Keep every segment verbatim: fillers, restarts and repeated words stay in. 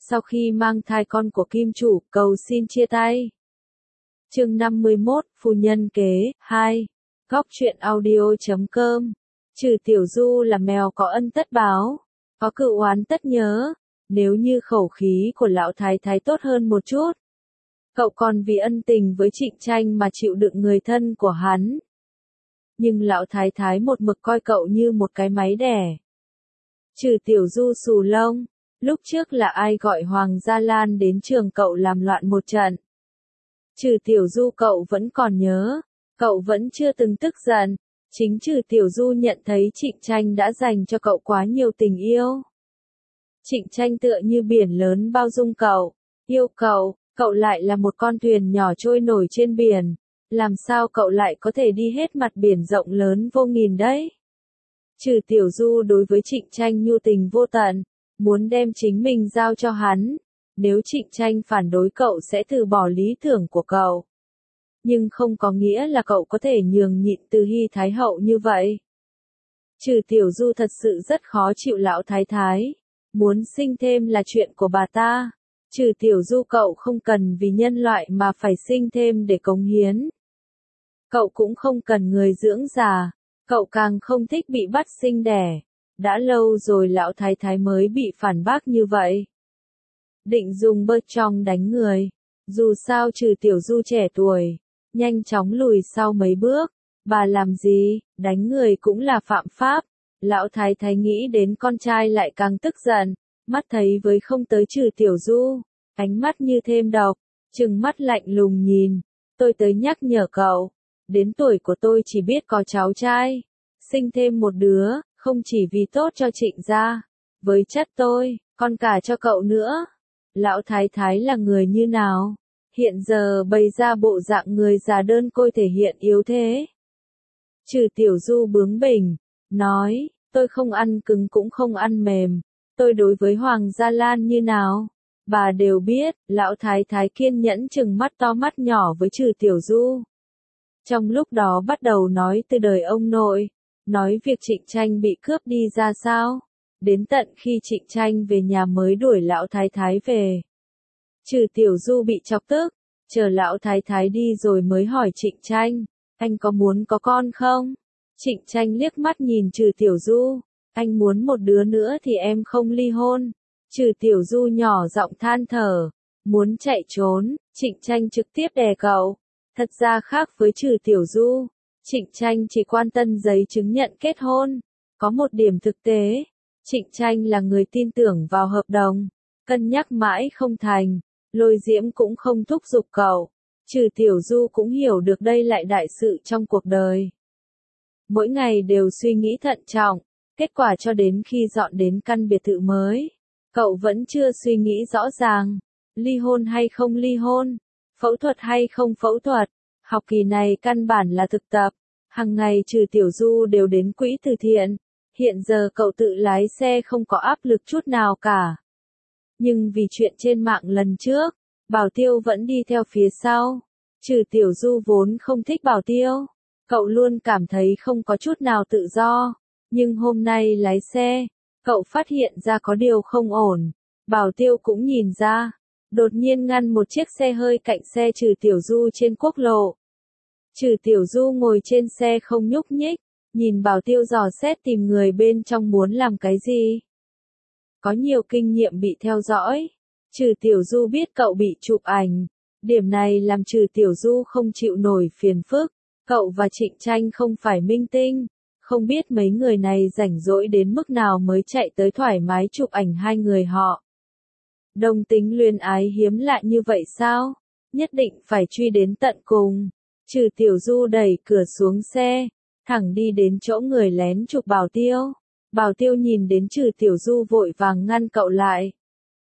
sau khi mang thai con của kim chủ, cầu xin chia tay. Chương năm mươi mốt, Phu nhân kế, hai. Góc truyện audio chấm com. Trừ Tiểu Du là mèo có ân tất báo, có cựu oán tất nhớ. Nếu như khẩu khí của lão thái thái tốt hơn một chút, cậu còn vì ân tình với Trịnh Tranh mà chịu đựng người thân của hắn. Nhưng lão thái thái một mực coi cậu như một cái máy đẻ. Trừ Tiểu Du xù lông, lúc trước là ai gọi Hoàng Gia Lan đến trường cậu làm loạn một trận. Trừ Tiểu Du cậu vẫn còn nhớ, cậu vẫn chưa từng tức giận, chính Trừ Tiểu Du nhận thấy Trịnh Tranh đã dành cho cậu quá nhiều tình yêu. Trịnh Tranh tựa như biển lớn bao dung cậu, yêu cậu, cậu lại là một con thuyền nhỏ trôi nổi trên biển, làm sao cậu lại có thể đi hết mặt biển rộng lớn vô nghìn đấy. Trừ Tiểu Du đối với Trịnh Tranh nhu tình vô tận, muốn đem chính mình giao cho hắn, nếu Trịnh Tranh phản đối cậu sẽ từ bỏ lý tưởng của cậu. Nhưng không có nghĩa là cậu có thể nhường nhịn Từ Hy Thái Hậu như vậy. Trừ Tiểu Du thật sự rất khó chịu lão thái thái, muốn sinh thêm là chuyện của bà ta. Trừ Tiểu Du cậu không cần vì nhân loại mà phải sinh thêm để cống hiến. Cậu cũng không cần người dưỡng già, cậu càng không thích bị bắt sinh đẻ. Đã lâu rồi lão thái thái mới bị phản bác như vậy. Định dùng bơ trong đánh người, dù sao Trừ Tiểu Du trẻ tuổi, nhanh chóng lùi sau mấy bước. Bà làm gì, đánh người cũng là phạm pháp. Lão thái thái nghĩ đến con trai lại càng tức giận, mắt thấy với không tới Trừ Tiểu Du, ánh mắt như thêm độc, trừng mắt lạnh lùng nhìn. Tôi tới nhắc nhở cậu, đến tuổi của tôi chỉ biết có cháu trai, sinh thêm một đứa, không chỉ vì tốt cho Trịnh gia, với chất tôi, còn cả cho cậu nữa. Lão thái thái là người như nào? Hiện giờ bày ra bộ dạng người già đơn côi thể hiện yếu thế. Trừ Tiểu Du bướng bỉnh, nói, tôi không ăn cứng cũng không ăn mềm, tôi đối với Hoàng Gia Lan như nào? Bà đều biết. Lão thái thái kiên nhẫn trừng mắt to mắt nhỏ với Trừ Tiểu Du. Trong lúc đó bắt đầu nói từ đời ông nội, nói việc Trịnh Tranh bị cướp đi ra sao, đến tận khi Trịnh Tranh về nhà mới đuổi lão thái thái về. Trừ Tiểu Du bị chọc tức, chờ lão thái thái đi rồi mới hỏi Trịnh Tranh, anh có muốn có con không? Trịnh Tranh liếc mắt nhìn Trừ Tiểu Du, anh muốn một đứa nữa thì em không ly hôn. Trừ Tiểu Du nhỏ giọng than thở, muốn chạy trốn. Trịnh Tranh trực tiếp đè cậu. Thật ra khác với Trừ Tiểu Du, Trịnh Tranh chỉ quan tâm giấy chứng nhận kết hôn. Có một điểm thực tế, Trịnh Tranh là người tin tưởng vào hợp đồng, cân nhắc mãi không thành. Lôi Diễm cũng không thúc giục cậu. Trừ Tiểu Du cũng hiểu được đây lại đại sự trong cuộc đời. Mỗi ngày đều suy nghĩ thận trọng, kết quả cho đến khi dọn đến căn biệt thự mới, cậu vẫn chưa suy nghĩ rõ ràng, ly hôn hay không ly hôn, phẫu thuật hay không phẫu thuật. Học kỳ này căn bản là thực tập, hàng ngày Trừ Tiểu Du đều đến quỹ từ thiện, hiện giờ cậu tự lái xe không có áp lực chút nào cả. Nhưng vì chuyện trên mạng lần trước, Bảo Tiêu vẫn đi theo phía sau. Trừ Tiểu Du vốn không thích Bảo Tiêu, cậu luôn cảm thấy không có chút nào tự do. Nhưng hôm nay lái xe, cậu phát hiện ra có điều không ổn. Bảo Tiêu cũng nhìn ra, đột nhiên ngăn một chiếc xe hơi cạnh xe Trừ Tiểu Du trên quốc lộ. Trừ Tiểu Du ngồi trên xe không nhúc nhích, nhìn Bảo Tiêu dò xét tìm người bên trong muốn làm cái gì. Có nhiều kinh nghiệm bị theo dõi. Trừ Tiểu Du biết cậu bị chụp ảnh. Điểm này làm Trừ Tiểu Du không chịu nổi phiền phức. Cậu và Trịnh Tranh không phải minh tinh. Không biết mấy người này rảnh rỗi đến mức nào mới chạy tới thoải mái chụp ảnh hai người họ. Đồng tính luyến ái hiếm lạ như vậy sao? Nhất định phải truy đến tận cùng. Trừ Tiểu Du đẩy cửa xuống xe, thẳng đi đến chỗ người lén chụp Bảo Tiêu. Bảo Tiêu nhìn đến Trừ Tiểu Du vội vàng ngăn cậu lại.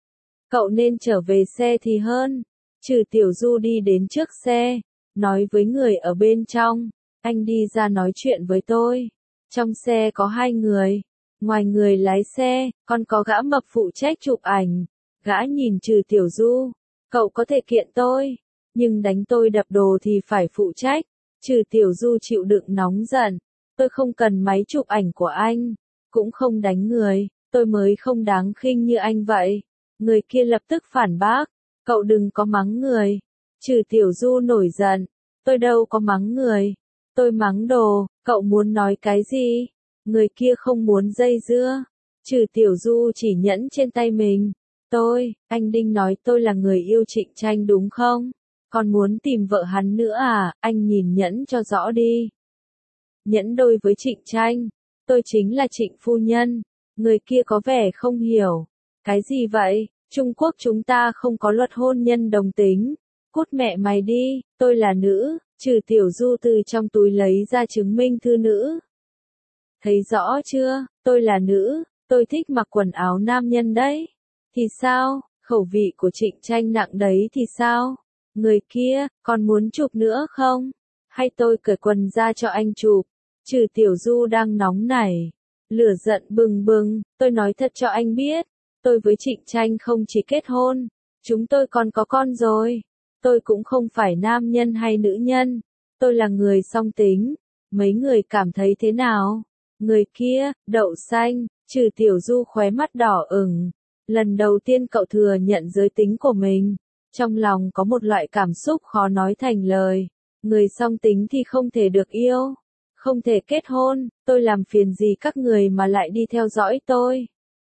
Cậu nên trở về xe thì hơn. Trừ Tiểu Du đi đến trước xe, nói với người ở bên trong, anh đi ra nói chuyện với tôi. Trong xe có hai người, ngoài người lái xe, còn có gã mập phụ trách chụp ảnh. Gã nhìn Trừ Tiểu Du, cậu có thể kiện tôi, nhưng đánh tôi đập đồ thì phải phụ trách. Trừ Tiểu Du chịu đựng nóng giận, tôi không cần máy chụp ảnh của anh, cũng không đánh người, tôi mới không đáng khinh như anh vậy. Người kia lập tức phản bác, cậu đừng có mắng người. Trừ Tiểu Du nổi giận, tôi đâu có mắng người, tôi mắng đồ, cậu muốn nói cái gì? Người kia không muốn dây dưa, Trừ Tiểu Du chỉ nhẫn trên tay mình. Tôi, anh Đinh nói tôi là người yêu Trịnh Tranh đúng không? Còn muốn tìm vợ hắn nữa à, anh nhìn nhẫn cho rõ đi. Nhẫn đôi với Trịnh Tranh, tôi chính là Trịnh phu nhân. Người kia có vẻ không hiểu. Cái gì vậy? Trung Quốc chúng ta không có luật hôn nhân đồng tính. Cút mẹ mày đi, tôi là nữ. Trừ Tiểu Du từ trong túi lấy ra chứng minh thư nữ. Thấy rõ chưa, tôi là nữ, tôi thích mặc quần áo nam nhân đấy. Thì sao, khẩu vị của Trịnh Tranh nặng đấy thì sao? Người kia, còn muốn chụp nữa không? Hay tôi cởi quần ra cho anh chụp? Trừ Tiểu Du đang nóng nảy, lửa giận bừng bừng, tôi nói thật cho anh biết, tôi với Trịnh Tranh không chỉ kết hôn, chúng tôi còn có con rồi. Tôi cũng không phải nam nhân hay nữ nhân, tôi là người song tính. Mấy người cảm thấy thế nào? Người kia, đậu xanh, Trừ Tiểu Du khóe mắt đỏ ửng. Lần đầu tiên cậu thừa nhận giới tính của mình, trong lòng có một loại cảm xúc khó nói thành lời. Người song tính thì không thể được yêu, không thể kết hôn, tôi làm phiền gì các người mà lại đi theo dõi tôi.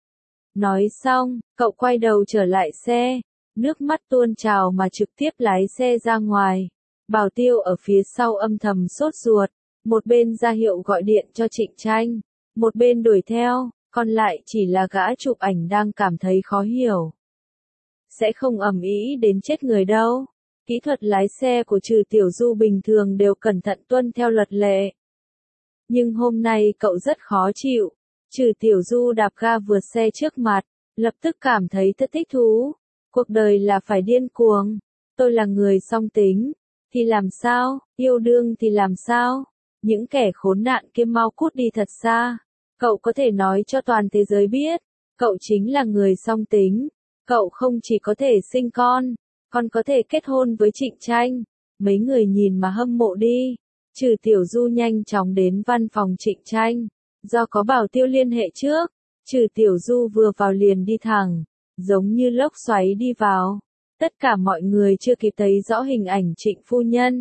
Nói xong, cậu quay đầu trở lại xe, nước mắt tuôn trào mà trực tiếp lái xe ra ngoài. Bảo Tiêu ở phía sau âm thầm sốt ruột, một bên ra hiệu gọi điện cho Trịnh Tranh, một bên đuổi theo, còn lại chỉ là gã chụp ảnh đang cảm thấy khó hiểu. Sẽ không ầm ĩ đến chết người đâu. Kỹ thuật lái xe của Trừ Tiểu Du bình thường đều cẩn thận tuân theo luật lệ. Nhưng hôm nay cậu rất khó chịu. Trừ Tiểu Du đạp ga vượt xe trước mặt, lập tức cảm thấy thật thích thú. Cuộc đời là phải điên cuồng. Tôi là người song tính. Thì làm sao, yêu đương thì làm sao? Những kẻ khốn nạn kia mau cút đi thật xa. Cậu có thể nói cho toàn thế giới biết, cậu chính là người song tính. Cậu không chỉ có thể sinh con, còn có thể kết hôn với Trịnh Tranh. Mấy người nhìn mà hâm mộ đi. Trừ Tiểu Du nhanh chóng đến văn phòng Trịnh Tranh. Do có Bảo Tiêu liên hệ trước, Trừ Tiểu Du vừa vào liền đi thẳng, giống như lốc xoáy đi vào. Tất cả mọi người chưa kịp thấy rõ hình ảnh Trịnh phu nhân.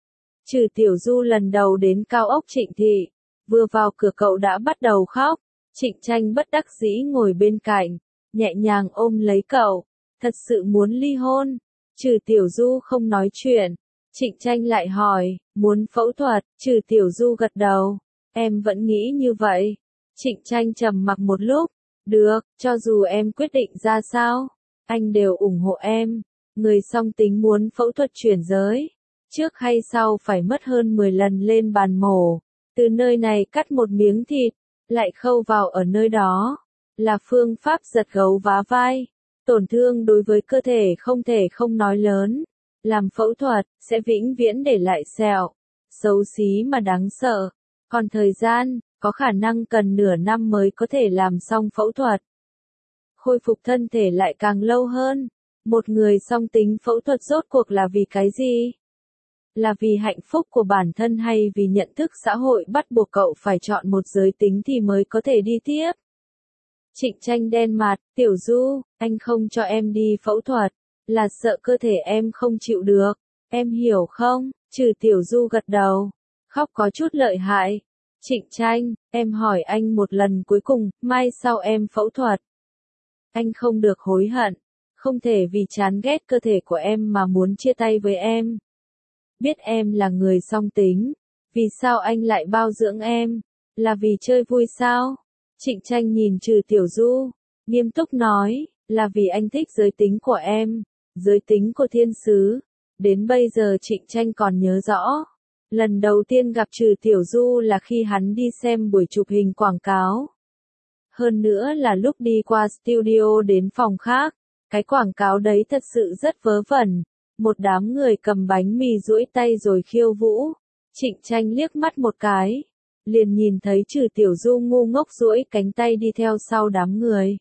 Trừ Tiểu Du lần đầu đến cao ốc Trịnh thị, vừa vào cửa cậu đã bắt đầu khóc. Trịnh Tranh bất đắc dĩ ngồi bên cạnh, nhẹ nhàng ôm lấy cậu, thật sự muốn ly hôn. Trừ Tiểu Du không nói chuyện, Trịnh Tranh lại hỏi, muốn phẫu thuật? Trừ Tiểu Du gật đầu, em vẫn nghĩ như vậy. Trịnh Tranh trầm mặc một lúc, được, cho dù em quyết định ra sao, anh đều ủng hộ em. Người song tính muốn phẫu thuật chuyển giới, trước hay sau phải mất hơn mười lần lên bàn mổ, từ nơi này cắt một miếng thịt, lại khâu vào ở nơi đó, là phương pháp giật gấu vá vai. Tổn thương đối với cơ thể không thể không nói lớn. Làm phẫu thuật, sẽ vĩnh viễn để lại sẹo, xấu xí mà đáng sợ. Còn thời gian, có khả năng cần nửa năm mới có thể làm xong phẫu thuật. Khôi phục thân thể lại càng lâu hơn. Một người song tính phẫu thuật rốt cuộc là vì cái gì? Là vì hạnh phúc của bản thân hay vì nhận thức xã hội bắt buộc cậu phải chọn một giới tính thì mới có thể đi tiếp? Trịnh Tranh đen mặt, Tiểu Du, anh không cho em đi phẫu thuật, là sợ cơ thể em không chịu được, em hiểu không? Trừ Tiểu Du gật đầu, khóc có chút lợi hại. Trịnh Tranh, em hỏi anh một lần cuối cùng, mai sau em phẫu thuật. Anh không được hối hận, không thể vì chán ghét cơ thể của em mà muốn chia tay với em. Biết em là người song tính, vì sao anh lại bao dưỡng em? Là vì chơi vui sao? Trịnh Tranh nhìn Trừ Tiểu Du, nghiêm túc nói, là vì anh thích giới tính của em, giới tính của thiên sứ. Đến bây giờ Trịnh Tranh còn nhớ rõ, lần đầu tiên gặp Trừ Tiểu Du là khi hắn đi xem buổi chụp hình quảng cáo. Hơn nữa là lúc đi qua studio đến phòng khác, cái quảng cáo đấy thật sự rất vớ vẩn. Một đám người cầm bánh mì duỗi tay rồi khiêu vũ. Trịnh Tranh liếc mắt một cái, liền nhìn thấy Trừ Tiểu Du ngu ngốc duỗi cánh tay đi theo sau đám người.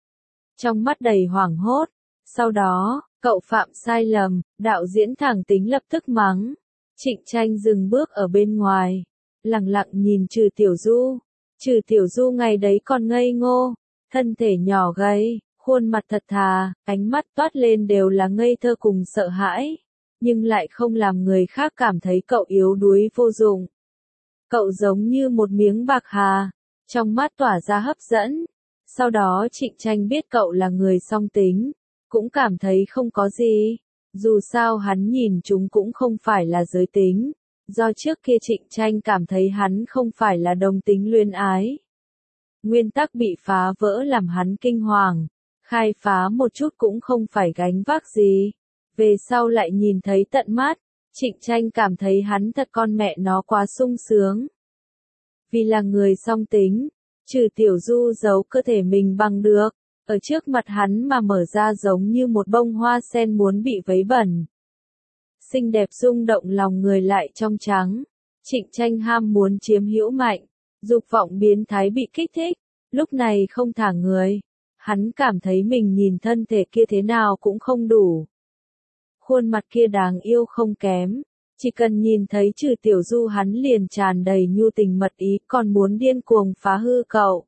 Trong mắt đầy hoảng hốt, sau đó, cậu phạm sai lầm, đạo diễn thẳng tính lập tức mắng. Trịnh Tranh dừng bước ở bên ngoài, lặng lặng nhìn Trừ Tiểu Du. Trừ Tiểu Du ngày đấy còn ngây ngô, thân thể nhỏ gầy, Khuôn mặt thật thà, ánh mắt toát lên đều là ngây thơ cùng sợ hãi, nhưng lại không làm người khác cảm thấy cậu yếu đuối vô dụng. Cậu giống như một miếng bạc hà, trong mắt tỏa ra hấp dẫn. Sau đó Trịnh Tranh biết cậu là người song tính, cũng cảm thấy không có gì. Dù sao hắn nhìn chúng cũng không phải là giới tính, do trước kia Trịnh Tranh cảm thấy hắn không phải là đồng tính luyến ái. Nguyên tắc bị phá vỡ làm hắn kinh hoàng, khai phá một chút cũng không phải gánh vác gì. Về sau lại nhìn thấy tận mắt, Trịnh Tranh cảm thấy hắn thật con mẹ nó quá sung sướng. Vì là người song tính, Trừ Tiểu Du giấu cơ thể mình bằng được, ở trước mặt hắn mà mở ra giống như một bông hoa sen muốn bị vấy bẩn. Xinh đẹp rung động lòng người lại trong trắng, Trịnh Tranh ham muốn chiếm hữu mạnh, dục vọng biến thái bị kích thích, lúc này không thả người. Hắn cảm thấy mình nhìn thân thể kia thế nào cũng không đủ. Khuôn mặt kia đáng yêu không kém, chỉ cần nhìn thấy Trừ Tiểu Du hắn liền tràn đầy nhu tình mật ý, còn muốn điên cuồng phá hư cậu.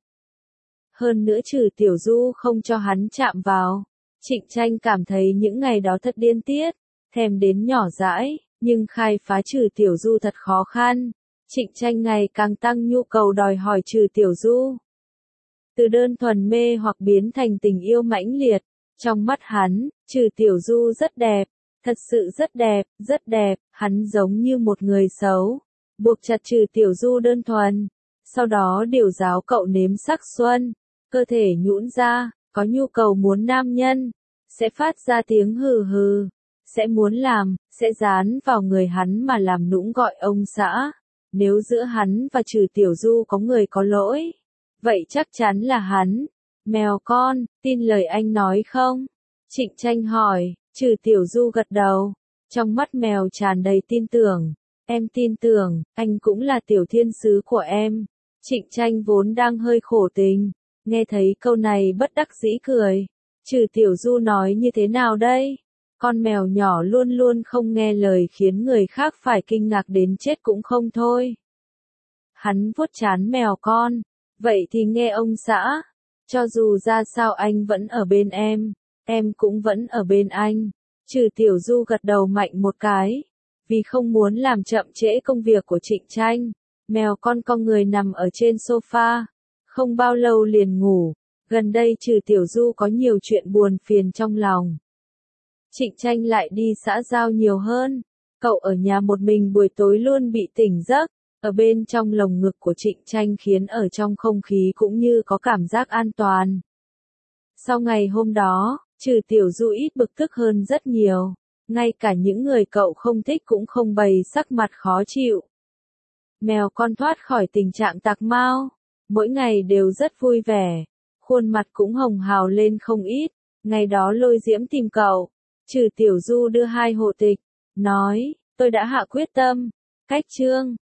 Hơn nữa Trừ Tiểu Du không cho hắn chạm vào. Trịnh Tranh cảm thấy những ngày đó thật điên tiết, thèm đến nhỏ dãi, nhưng khai phá Trừ Tiểu Du thật khó khăn. Trịnh Tranh ngày càng tăng nhu cầu đòi hỏi Trừ Tiểu Du. Từ đơn thuần mê hoặc biến thành tình yêu mãnh liệt, trong mắt hắn, Trừ Tiểu Du rất đẹp, thật sự rất đẹp, rất đẹp, hắn giống như một người xấu. Buộc chặt Trừ Tiểu Du đơn thuần, sau đó điều giáo cậu nếm sắc xuân, cơ thể nhũn ra, có nhu cầu muốn nam nhân, sẽ phát ra tiếng hừ hừ, sẽ muốn làm, sẽ dán vào người hắn mà làm nũng gọi ông xã. Nếu giữa hắn và Trừ Tiểu Du có người có lỗi, vậy chắc chắn là hắn. Mèo con, tin lời anh nói không? Trịnh Tranh hỏi. Trừ Tiểu Du gật đầu, trong mắt mèo tràn đầy tin tưởng. Em tin tưởng, anh cũng là tiểu thiên sứ của em. Trịnh Tranh vốn đang hơi khổ tình, nghe thấy câu này bất đắc dĩ cười. Trừ Tiểu Du nói như thế nào đây? Con mèo nhỏ luôn luôn không nghe lời khiến người khác phải kinh ngạc đến chết cũng không thôi. Hắn vuốt trán mèo con, vậy thì nghe ông xã, cho dù ra sao anh vẫn ở bên em. Em cũng vẫn ở bên anh. Trừ Tiểu Du gật đầu mạnh một cái, vì không muốn làm chậm trễ công việc của Trịnh Tranh. Mèo con con người nằm ở trên sofa, không bao lâu liền ngủ. Gần đây Trừ Tiểu Du có nhiều chuyện buồn phiền trong lòng. Trịnh Tranh lại đi xã giao nhiều hơn. Cậu ở nhà một mình buổi tối luôn bị tỉnh giấc, ở bên trong lồng ngực của Trịnh Tranh khiến ở trong không khí cũng như có cảm giác an toàn. Sau ngày hôm đó, Trừ Tiểu Du ít bực tức hơn rất nhiều, ngay cả những người cậu không thích cũng không bày sắc mặt khó chịu. Mèo con thoát khỏi tình trạng tạc mao, mỗi ngày đều rất vui vẻ, khuôn mặt cũng hồng hào lên không ít. Ngày đó Lôi Diễm tìm cậu, Trừ Tiểu Du đưa hai hộ tịch, nói, tôi đã hạ quyết tâm, cách chương.